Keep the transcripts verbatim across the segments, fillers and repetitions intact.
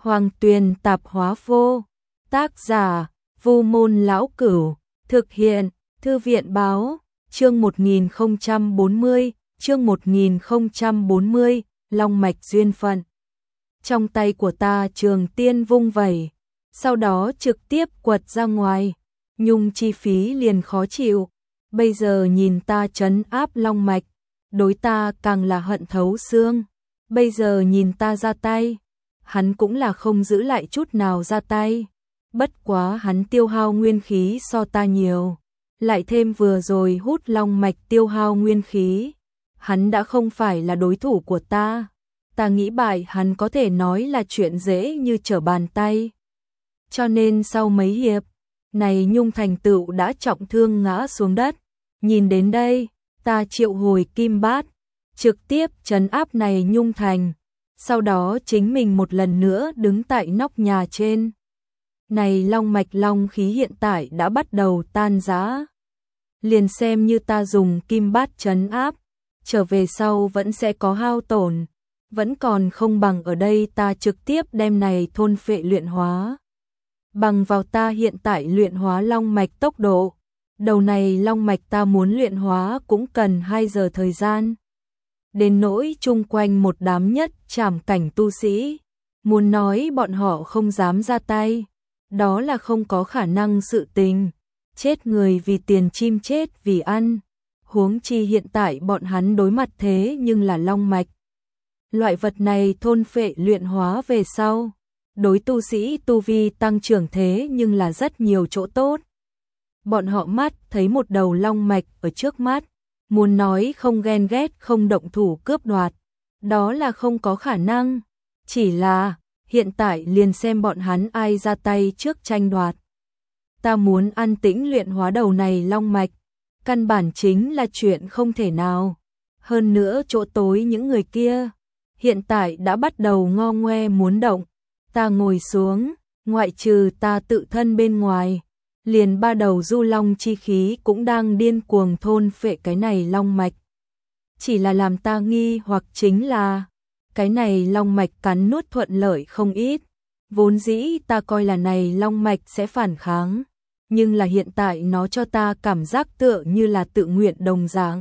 Hoàng Tuyền Tạp Hóa Vô. Tác giả: Vu Môn Lão Cửu. Thực hiện: Thư viện Báo. Chương một nghìn không trăm bốn mươi, chương một nghìn không trăm bốn mươi, long mạch duyên phận. Trong tay của ta trường tiên vung vẩy, sau đó trực tiếp quật ra ngoài, Nhung chi phí liền khó chịu, bây giờ nhìn ta trấn áp long mạch, đối ta càng là hận thấu xương, bây giờ nhìn ta ra tay, hắn cũng là không giữ lại chút nào ra tay, bất quá hắn tiêu hao nguyên khí so ta nhiều, lại thêm vừa rồi hút long mạch tiêu hao nguyên khí, hắn đã không phải là đối thủ của ta. Ta nghĩ bại hắn có thể nói là chuyện dễ như trở bàn tay. Cho nên sau mấy hiệp, này Nhung thành tựu đã trọng thương ngã xuống đất. Nhìn đến đây, ta triệu hồi kim bát, trực tiếp trấn áp này Nhung thành. Sau đó chính mình một lần nữa đứng tại nóc nhà trên. Này long mạch long khí hiện tại đã bắt đầu tan rã. Liền xem như ta dùng kim bát trấn áp, trở về sau vẫn sẽ có hao tổn. Vẫn còn không bằng ở đây ta trực tiếp đem này thôn phệ luyện hóa. Bằng vào ta hiện tại luyện hóa long mạch tốc độ, đầu này long mạch ta muốn luyện hóa cũng cần hai giờ thời gian. Đến nỗi chung quanh một đám nhất trảm cảnh tu sĩ, muốn nói bọn họ không dám ra tay, đó là không có khả năng sự tình. Chết người vì tiền, chim chết vì ăn, huống chi hiện tại bọn hắn đối mặt thế nhưng là long mạch. Loại vật này thôn phệ luyện hóa về sau, đối tu sĩ tu vi tăng trưởng thế nhưng là rất nhiều chỗ tốt. Bọn họ mắt thấy một đầu long mạch ở trước mắt, muốn nói không ghen ghét không động thủ cướp đoạt, đó là không có khả năng. Chỉ là, hiện tại liền xem bọn hắn ai ra tay trước tranh đoạt. Ta muốn an tĩnh luyện hóa đầu này long mạch, căn bản chính là chuyện không thể nào. Hơn nữa chỗ tối những người kia hiện tại đã bắt đầu ngo ngoe muốn động. Ta ngồi xuống, ngoại trừ ta tự thân bên ngoài, liền ba đầu du long chi khí cũng đang điên cuồng thôn phệ cái này long mạch. Chỉ là làm ta nghi hoặc chính là, cái này long mạch cắn nuốt thuận lợi không ít. Vốn dĩ ta coi là này long mạch sẽ phản kháng, nhưng là hiện tại nó cho ta cảm giác tựa như là tự nguyện đồng dạng.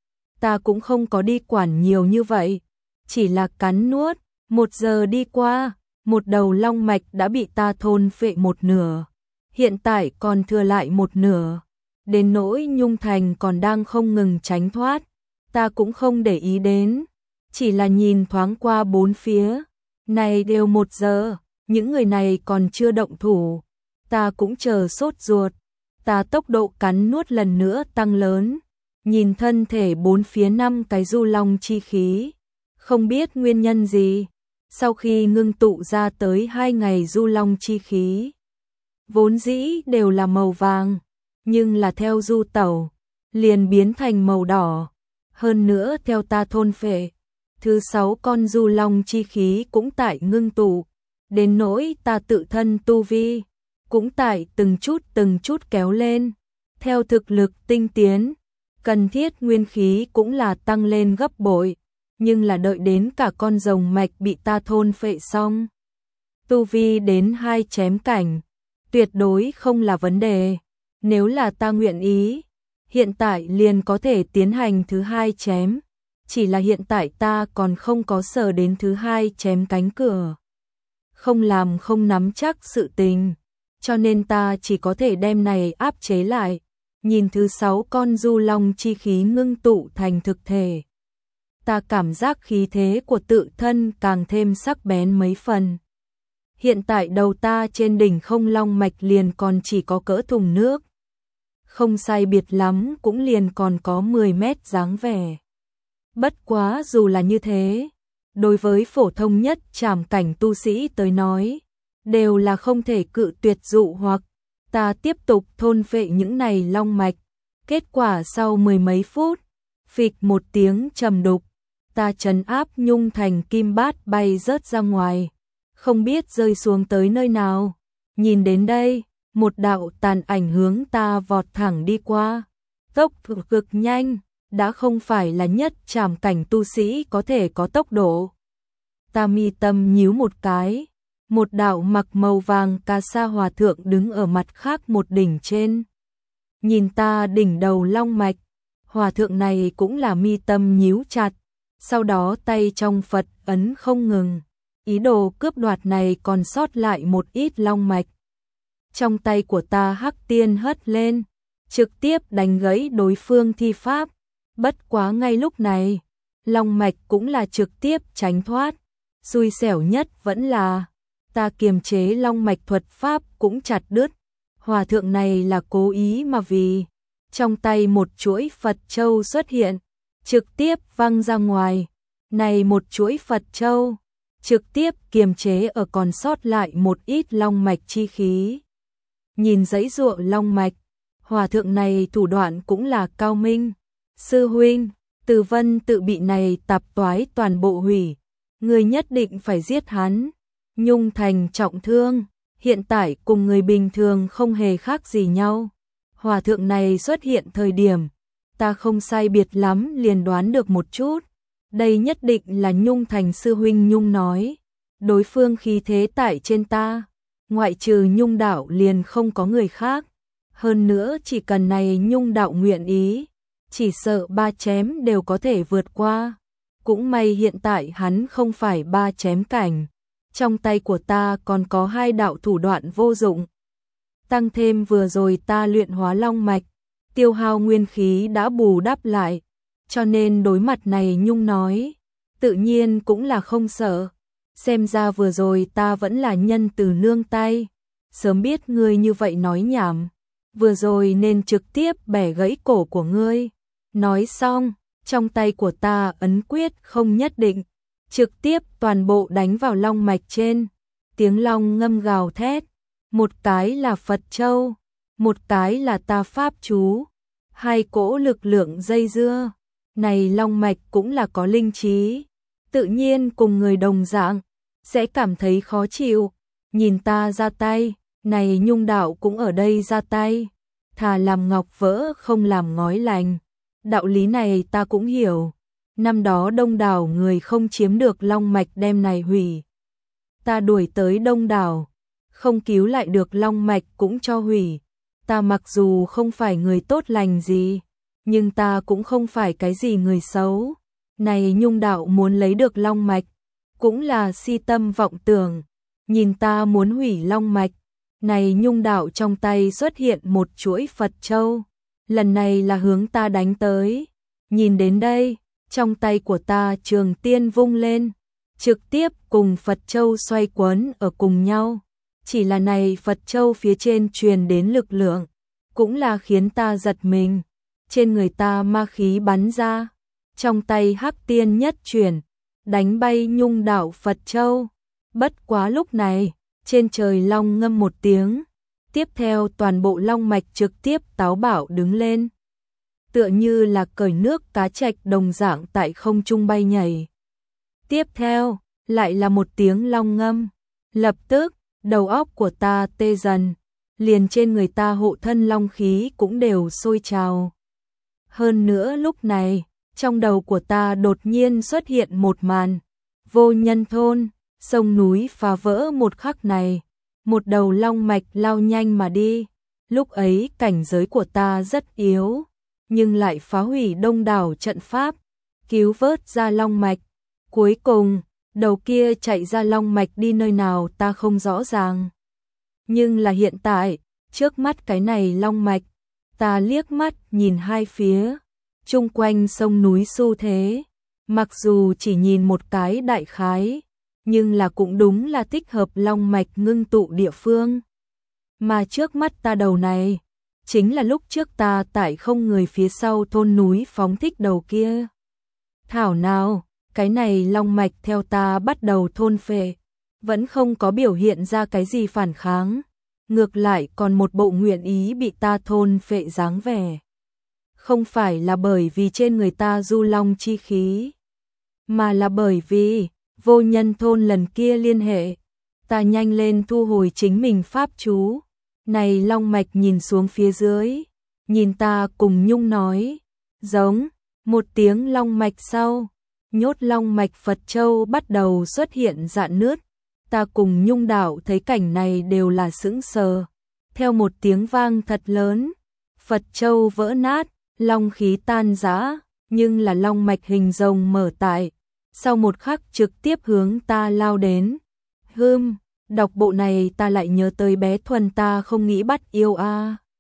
Ta cũng không có đi quản nhiều như vậy. Chỉ là cắn nuốt, một giờ đi qua, một đầu long mạch đã bị ta thôn phệ một nửa. Hiện tại còn thừa lại một nửa. Đến nỗi Nhung thành còn đang không ngừng tránh thoát, ta cũng không để ý đến. Chỉ là nhìn thoáng qua bốn phía. Này đều một giờ, những người này còn chưa động thủ. Ta cũng chờ sốt ruột. Ta tốc độ cắn nuốt lần nữa tăng lớn. Nhìn thân thể bốn phía năm cái du long chi khí. Không biết nguyên nhân gì, sau khi ngưng tụ ra tới hai ngày du long chi khí, vốn dĩ đều là màu vàng, nhưng là theo du tẩu, liền biến thành màu đỏ. Hơn nữa theo ta thôn phệ, thứ sáu con du long chi khí cũng tại ngưng tụ, đến nỗi ta tự thân tu vi, cũng tại từng chút từng chút kéo lên, theo thực lực tinh tiến, cần thiết nguyên khí cũng là tăng lên gấp bội. Nhưng là đợi đến cả con rồng mạch bị ta thôn phệ xong, tu vi đến hai chém cảnh, tuyệt đối không là vấn đề. Nếu là ta nguyện ý, hiện tại liền có thể tiến hành thứ hai chém. Chỉ là hiện tại ta còn không có sờ đến thứ hai chém cánh cửa. Không làm không nắm chắc sự tình, cho nên ta chỉ có thể đem này áp chế lại. Nhìn thứ sáu con du long chi khí ngưng tụ thành thực thể. Ta cảm giác khí thế của tự thân càng thêm sắc bén mấy phần. Hiện tại đầu ta trên đỉnh không long mạch liền còn chỉ có cỡ thùng nước. Không sai biệt lắm cũng liền còn có mười mét dáng vẻ. Bất quá dù là như thế, đối với phổ thông nhất trảm cảnh tu sĩ tới nói, đều là không thể cự tuyệt dụ hoặc. Ta tiếp tục thôn phệ những này long mạch. Kết quả sau mười mấy phút, phịch một tiếng trầm đục. Ta trấn áp Nhung thành kim bát bay rớt ra ngoài, không biết rơi xuống tới nơi nào. Nhìn đến đây, một đạo tàn ảnh hướng ta vọt thẳng đi qua, tốc độ cực nhanh, đã không phải là nhất trảm cảnh tu sĩ có thể có tốc độ. Ta mi tâm nhíu một cái, Một đạo mặc màu vàng cà sa hòa thượng đứng ở mặt khác một đỉnh trên. Nhìn ta đỉnh đầu long mạch, hòa thượng này cũng là mi tâm nhíu chặt, sau đó tay trong Phật ấn không ngừng, ý đồ cướp đoạt này còn sót lại một ít long mạch. Trong tay của ta hắc tiên hất lên, trực tiếp đánh gãy đối phương thi pháp, bất quá ngay lúc này, long mạch cũng là trực tiếp tránh thoát, xui xẻo nhất vẫn là ta kiềm chế long mạch thuật pháp cũng chặt đứt. Hòa thượng này là cố ý mà vì trong tay một chuỗi Phật châu xuất hiện, trực tiếp văng ra ngoài. Này một chuỗi Phật châu, trực tiếp kiềm chế ở còn sót lại một ít long mạch chi khí. Nhìn giãy giụa long mạch, hòa thượng này thủ đoạn cũng là cao minh. Sư huynh, Từ Vân tự bị này tạp toái toàn bộ hủy, người nhất định phải giết hắn. Nhung Thành trọng thương, hiện tại cùng người bình thường không hề khác gì nhau. Hòa thượng này xuất hiện thời điểm, ta không sai biệt lắm liền đoán được một chút. Đây nhất định là Nhung Thành sư huynh. Nhung nói, đối phương khí thế tại trên ta, ngoại trừ Nhung đạo liền không có người khác. Hơn nữa chỉ cần này Nhung đạo nguyện ý, chỉ sợ ba chém đều có thể vượt qua. Cũng may hiện tại hắn không phải ba chém cảnh. Trong tay của ta còn có hai đạo thủ đoạn vô dụng. Tăng thêm vừa rồi ta luyện hóa long mạch, tiêu hao nguyên khí đã bù đắp lại. Cho nên đối mặt này Nhung nói, tự nhiên cũng là không sợ. Xem ra vừa rồi ta vẫn là nhân từ nương tay. Sớm biết ngươi như vậy nói nhảm, vừa rồi nên trực tiếp bẻ gãy cổ của ngươi. Nói xong, trong tay của ta ấn quyết không nhất định, trực tiếp toàn bộ đánh vào long mạch trên. Tiếng long ngâm gào thét, một cái là Phật châu, một cái là ta pháp chú, hai cỗ lực lượng dây dưa. Này long mạch cũng là có linh trí, tự nhiên cùng người đồng dạng sẽ cảm thấy khó chịu. Nhìn ta ra tay, này Nhung đạo cũng ở đây ra tay, thà làm ngọc vỡ không làm ngói lành. Đạo lý này ta cũng hiểu. Năm đó đông đảo người không chiếm được long mạch đem này hủy. Ta đuổi tới đông đảo, không cứu lại được long mạch cũng cho hủy. Ta mặc dù không phải người tốt lành gì, nhưng ta cũng không phải cái gì người xấu. Này Nhung đạo muốn lấy được long mạch, cũng là si tâm vọng tưởng. Nhìn ta muốn hủy long mạch, này Nhung đạo trong tay xuất hiện một chuỗi Phật châu. Lần này là hướng ta đánh tới. Nhìn đến đây, trong tay của ta trường tiên vung lên, trực tiếp cùng Phật châu xoay quấn ở cùng nhau. Chỉ là này Phật châu phía trên truyền đến lực lượng, cũng là khiến ta giật mình. Trên người ta ma khí bắn ra, trong tay hắc tiên nhất chuyển, đánh bay Nhung đạo Phật châu. Bất quá lúc này, trên trời long ngâm một tiếng, tiếp theo toàn bộ long mạch trực tiếp táo bạo đứng lên. Tựa như là cởi nước cá trạch đồng dạng tại không trung bay nhảy. Tiếp theo, lại là một tiếng long ngâm. Lập tức, đầu óc của ta tê dần, liền trên người ta hộ thân long khí cũng đều sôi trào. Hơn nữa lúc này, trong đầu của ta đột nhiên xuất hiện một màn. Vô Nhân thôn, sông núi phá vỡ một khắc này, một đầu long mạch lao nhanh mà đi. Lúc ấy cảnh giới của ta rất yếu, nhưng lại phá hủy đông đảo trận pháp, cứu vớt ra long mạch. Cuối cùng, đầu kia chạy ra long mạch đi nơi nào ta không rõ ràng. Nhưng là hiện tại, trước mắt cái này long mạch, ta liếc mắt nhìn hai phía, chung quanh sông núi xu thế, mặc dù chỉ nhìn một cái đại khái, nhưng là cũng đúng là thích hợp long mạch ngưng tụ địa phương. Mà trước mắt ta đầu này, chính là lúc trước ta tại không người phía sau thôn núi phóng thích đầu kia. Thảo nào, cái này long mạch theo ta bắt đầu thôn phệ, vẫn không có biểu hiện ra cái gì phản kháng, ngược lại còn một bộ nguyện ý bị ta thôn phệ dáng vẻ. Không phải là bởi vì trên người ta du long chi khí, mà là bởi vì Vô Nhân thôn lần kia liên hệ, ta nhanh lên thu hồi chính mình pháp chú. Này long mạch nhìn xuống phía dưới, nhìn ta cùng Nhung nói, giống. Một tiếng long mạch sau, nhốt long mạch Phật châu bắt đầu xuất hiện rạn nứt, ta cùng Nhung đạo thấy cảnh này đều là sững sờ. Theo một tiếng vang thật lớn, Phật châu vỡ nát, long khí tan rã, nhưng là long mạch hình rồng mở tại. Sau một khắc trực tiếp hướng ta lao đến. Hưm, đọc bộ này ta lại nhớ tới bé Thuần, ta không nghĩ bắt yêu a.